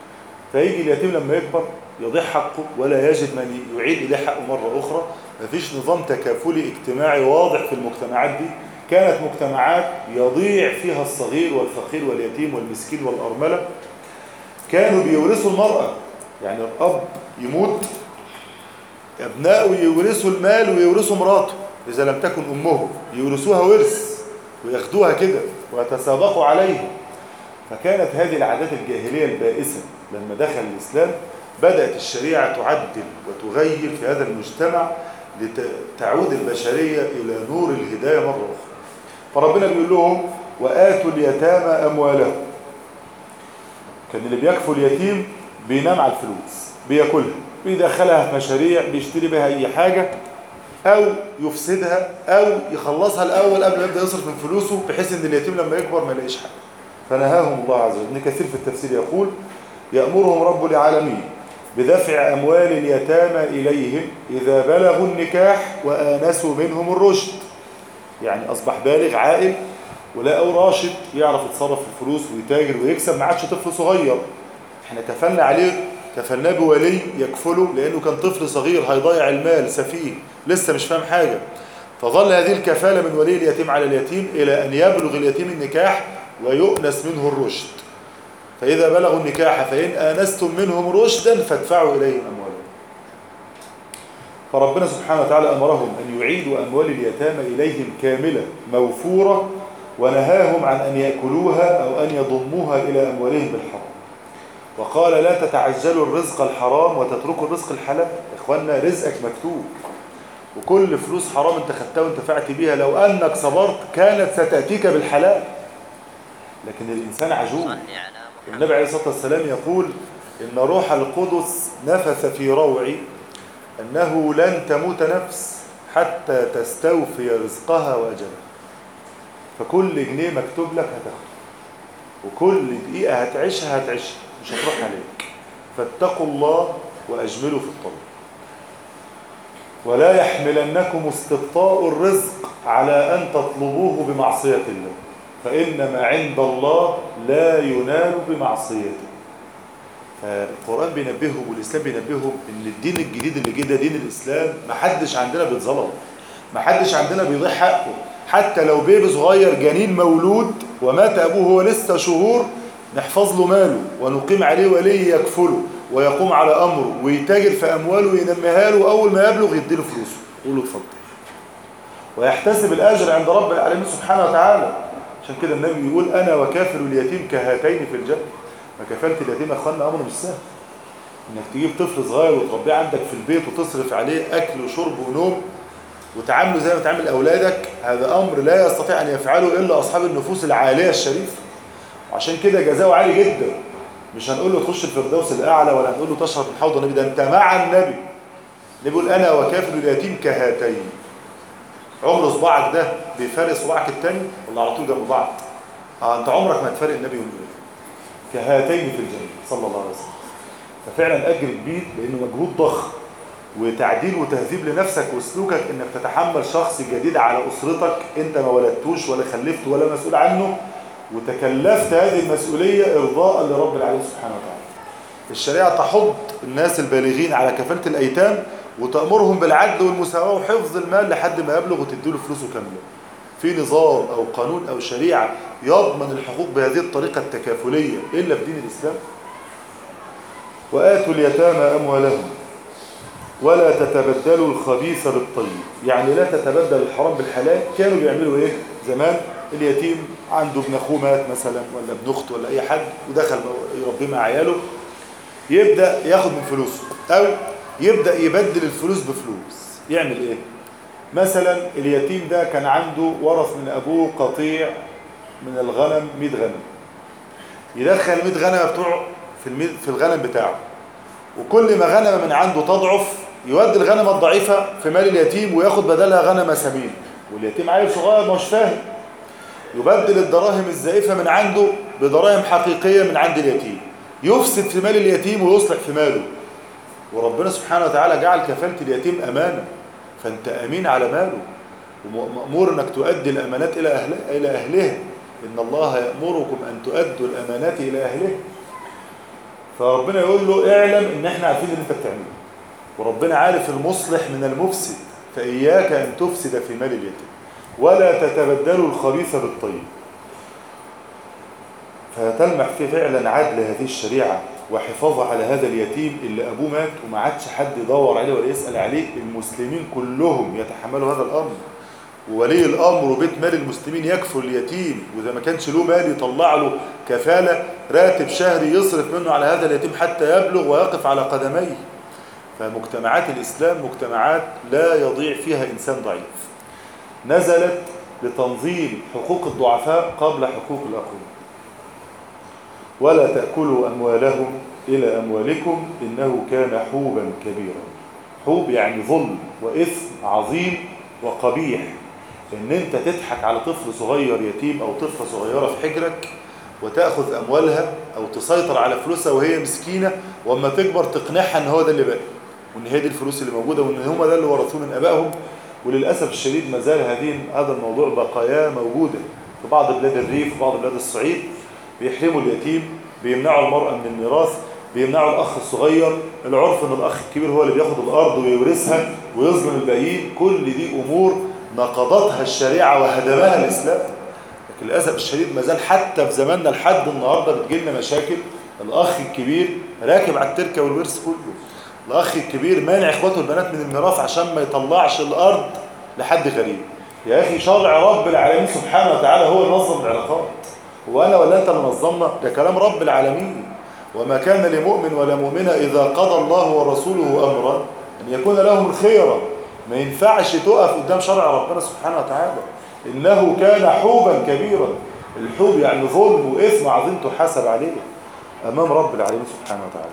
فيجي اليتيم لما يكبر يضيع حقه ولا يجد من يعيد إليه حقه مرة أخرى. مفيش نظام تكافلي اجتماعي واضح في المجتمعات دي. كانت مجتمعات يضيع فيها الصغير والفقير واليتيم والمسكين والأرملة. كانوا بيورثوا المرأة، يعني الأب يموت أبنائه يورثوا المال ويورثوا مراته إذا لم تكن أمه، يورثوها ورث وياخدوها كده ويتسابقوا عليه. فكانت هذه العادات الجاهلية البائسة. لما دخل الإسلام بدأت الشريعة تعدل وتغير في هذا المجتمع لتعود البشرية إلى نور الهداية مرة أخرى. فربنا بيقول لهم وآتوا اليتامى أموالهم. كان اللي بيكفوا اليتيم بينام على الفلوس، بياكلها، بيدخلها في مشاريع، بيشتري بها أي حاجة أو يفسدها أو يخلصها الأول قبل ما يبدأ يصرف من فلوسه، بحيث إن اليتيم لما يكبر ما يلاقيش حاجة. فنهاهم الله عز وجل. ابن كثير في التفسير يقول يأمرهم رب العالمين بدفع أموال اليتامى إليهم إذا بلغوا النكاح وآنسوا منهم الرشد. يعني أصبح بالغ عاقل ولا أو راشد يعرف يتصرف في الفلوس ويتاجر ويكسب، ما عادش طفل صغير. احنا كفلنا عليه، كفلناه بولي يكفله لأنه كان طفل صغير هيضيع المال، سفيه لسه مش فاهم حاجة. فظل هذه الكفالة من ولي اليتيم على اليتيم إلى أن يبلغ اليتيم النكاح ويؤنس منه الرشد. فإذا بلغوا النكاح فإن آنستم منهم رشدا فادفعوا إليهم أموالهم. فربنا سبحانه وتعالى أمرهم أن يعيدوا أموال اليتامى إليهم كاملة موفورة، ونهاهم عن أن يأكلوها أو أن يضموها إلى أموالهم بالحرام. وقال لا تتعجلوا الرزق الحرام وتتركوا الرزق الحلال. إخواننا رزقك مكتوب، وكل فلوس حرام انت خدتها وانتفعت بيها لو أنك صبرت كانت ستأتيك بالحلال. لكن الإنسان عجوز. النبي عليه الصلاة والسلام يقول إن روح القدس نفث في روعي أنه لن تموت نفس حتى تستوفي رزقها وأجلها. فكل جنيه مكتوب لك هتاخده، وكل دقيقة هتعيشها هتعيشها، مش هتروح عليك. فاتقوا الله وأجملوا في الطلب. ولا يحملنكم استبطاء الرزق على أن تطلبوه بمعصية الله، فإنما عند الله لا ينال بمعصيته. فالقرآن بينبههم والإسلام بينبههم إن الدين الجديد اللي جه ده دين الإسلام. ما حدش عندنا بيتظلم، ما حدش عندنا بيضيع حقه. حتى لو بيبي صغير جنين مولود ومات أبوه وهو لسه شهور، نحفظ له ماله ونقيم عليه ولي يكفله ويقوم على أمره ويتاجر في أمواله وينميها له، أول ما يبلغ يديله فلوسه يقول له اتفضل، ويحتسب الأجر عند رب العالمين سبحانه وتعالى. عشان كده النبي يقول أنا وكافل اليتيم كهاتين في الجنة. فكفالة اليتيم يا أخوانا أمر مش سهل. إنك تجيب طفل صغير وتربيه عندك في البيت وتصرف عليه أكل وشرب ونوم وتعامله زي ما تعامل أولادك، هذا أمر لا يستطيع أن يفعله إلا أصحاب النفوس العالية الشريفة. وعشان كده جزاؤه عالي جدا. مش هنقول له تخش الفردوس الأعلى ولا هنقول له تشرب من حوض النبي، ده أنت مع النبي. النبي يقول أنا وكافل اليتيم كهاتين. عمر صباعك ده بيفارق صباعك التاني ولا على طول جنب بعض؟ اه انت عمرك ما تفارق النبي يوم كهاتين في الجنة صلى الله عليه وسلم. ففعلا أجر كبير لأنه مجهود ضخم وتعديل وتهذيب لنفسك وسلوكك، انك تتحمل شخص جديد على أسرتك انت ما ولدتوش ولا خلفت ولا مسؤول عنه، وتكلفت هذه المسؤولية إرضاء لرب العالمين سبحانه وتعالى. الشريعة تحض الناس البالغين على كفالة الأيتام وتأمرهم بالعدل والمساواة وحفظ المال لحد ما يبلغ وتديله فلوسه كاملة. في نظام أو قانون أو شريعة يضمن الحقوق بهذه الطريقة التكافلية إلا في دين الإسلام. وآتوا اليتامى أموالهم ولا تتبدلوا الخبيث بالطيب. يعني لا تتبدل الحرام بالحلال. كانوا بيعملوا إيه زمان؟ اليتيم عنده ابن أخوه مات مثلا ولا ابن أخته ولا أي حد ودخل يربيه مع عياله، يبدأ ياخد من فلوسه أو يبدأ يبدل الفلوس بفلوس. يعمل إيه؟ مثلا اليتيم ده كان عنده ورث من أبوه قطيع من الغنم مئة غنم، يدخل مئة غنمة بتوعه في في الغنم بتاعه، وكل ما غنمة من عنده تضعف يودي الغنمة الضعيفة في مال اليتيم وياخد بدلها غنمة سمين. واليتيم عيل صغير مش فاهم، يبدل الدراهم الزائفة من عنده بدراهم حقيقية من عند اليتيم، يفسد في مال اليتيم ويصلح في ماله. وربنا سبحانه وتعالى جعل كفالة اليتيم أمانة، فأنت أمين على ماله ومأمور أنك تؤدي الأمانات إلى أهلها, إلى أهلها. إن الله يأمركم أن تؤدوا الأمانات إلى أهلها. فربنا يقول له اعلم ان احنا عارفين اللي انت بتعمله، وربنا عارف المصلح من المفسد، فإياك أن تفسد في مال اليتيم ولا تتبدلوا الخبيث بالطيب. فتلمح فيه فعلا عدل هذه الشريعة وحفاظها على هذا اليتيم اللي أبوه مات وما عادش حد يدور عليه ولا يسأل عليه. المسلمين كلهم يتحملوا هذا الأمر، وولي الأمر وبيت مال المسلمين يكفل اليتيم، وإذا ما كانش له مال يطلع له كفالة راتب شهري يصرف منه على هذا اليتيم حتى يبلغ ويقف على قدميه. فمجتمعات الإسلام مجتمعات لا يضيع فيها إنسان ضعيف. نزلت لتنظيم حقوق الضعفاء قبل حقوق الأقوياء. ولا تأكلوا أموالهم إلى أموالكم إنه كان حوبا كبيرا. حوب يعني ظلم وإثم عظيم وقبيح، إن أنت تضحك على طفل صغير يتيم أو طفلة صغيرة في حجرك وتأخذ أموالها أو تسيطر على فلوسها وهي مسكينة، وأما تكبر تقنعها إن هو ده اللي باقي وإن هي دي الفلوس اللي موجودة وإن هم ده اللي ورثوه من أبائهم. وللأسف الشديد ما زال هذه هذا الموضوع بقايا موجودة في بعض بلاد الريف وبعض بلاد الصعيد. بيحرموا اليتيم، بيمنعوا المرأة من الميراث، بيمنعوا الأخ الصغير. العرف إن الأخ الكبير هو اللي بياخد الأرض ويورثها ويظلم الباقيين. كل دي أمور نقضتها الشريعة وهدمها الإسلام. لكن للأسف الشديد ما زال حتى في زماننا لحد النهاردة بتجيلنا مشاكل. الأخ الكبير راكب على التركة والورث كله. الأخ الكبير مانع إخواته البنات من الميراث عشان ما يطلعش الأرض لحد غريب. يا أخي شرع رب العالمين سبحانه وتعالى هو اللي نظم العلاقات. هو أنا ولا أنت اللي نظمنا؟ ده كلام رب العالمين. وما كان لمؤمن ولا مؤمنة إذا قضى الله ورسوله أمرا أن يكون لهم الخيرة. ما ينفعش تقف قدام شرع ربنا سبحانه وتعالى. إنه كان حوبا كبيرا. الحوب يعني ظلم وإثم عظيم تحاسب عليه أمام رب العالمين سبحانه وتعالى.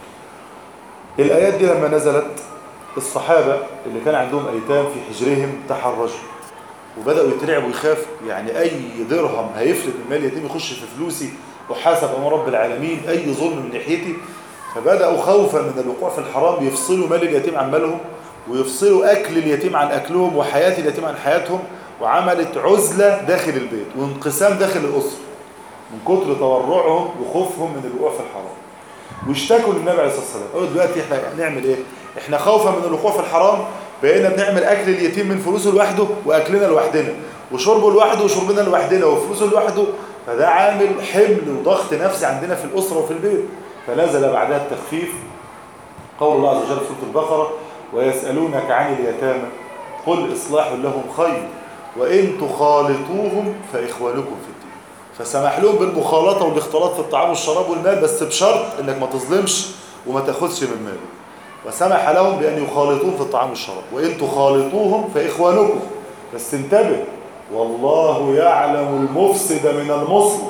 الآيات دي لما نزلت الصحابة اللي كان عندهم أيتام في حجرهم تحرجوا وبدأوا يترعبوا ويخافوا. يعني أي درهم هيفلت من مال يتيم يخش في فلوسي وحاسب أمام رب العالمين، أي ظلم من ناحيتي. فبدأوا خوفا من الوقوع في الحرام يفصلوا مال اليتيم عن مالهم ويفصلوا أكل اليتيم عن أكلهم وحياة اليتيم عن حياتهم. وعملت عزلة داخل البيت وانقسام داخل الأسرة من كتر تورعهم وخوفهم من الوقوع في الحرام. واشتكوا للنبي عليه الصلاة والسلام. قالوا دلوقتي احنا نعمل ايه؟ احنا خوفا من الوقوع في الحرام بقينا بنعمل أكل اليتيم من فلوسه لوحده وأكلنا لوحدنا، وشربه لوحده وشربنا لوحدنا، وفلوسه لوحده. فده عامل حمل وضغط نفسي عندنا في الأسرة وفي البيت. فنزل بعدها التخفيف. قول الله عز وجل في سورة البقرة: ويسألونك عن اليتامى قل إصلاح لهم خير وإن تخالطوهم فإخوانكم في الدين. فسمح لهم بالمخالطة والاختلاط في الطعام والشراب والمال، بس بشرط إنك ما تظلمش وما تاخدش من ماله. وسمح لهم بأن يخالطوهم في الطعام والشراب وإن تخالطوهم فإخوانكم. بس انتبه، والله يعلم المفسد من المصلح.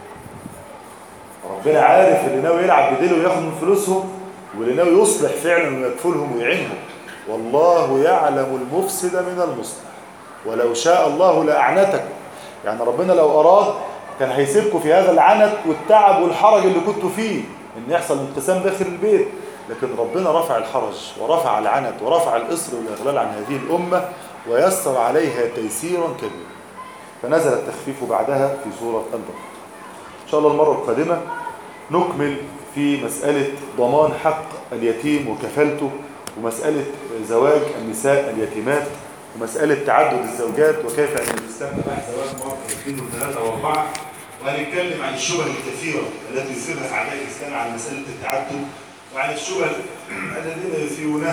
ربنا عارف اللي ناوي يلعب بديله وياخد من فلوسهم واللي ناوي يصلح فعلا ويكفلهم ويعينهم. والله يعلم المفسد من المصلح ولو شاء الله لأعنتكم. يعني ربنا لو أراد كان هيسيبكم في هذا العنت والتعب والحرج اللي كنتوا فيه، إن يحصل انقسام داخل البيت. لكن ربنا رفع الحرج ورفع العنت ورفع الإصر والإغلال عن هذه الأمة ويسر عليها تيسيرا كبيرا. فنزل التخفيف بعدها في سورة البقرة. إن شاء الله المرة القادمة نكمل في مسألة ضمان حق اليتيم وكفالته، ومسألة زواج النساء اليتيمات، ومسألة تعدد الزوجات وكيف أن الإسلام أباح زواج مرة واثنين وثلاثة وأربعة. وهنتكلم عن الشبه الكثيرة التي يثيرها أعداء الإسلام عن مسألة التعدد وعن الشبه الذين يثيرونها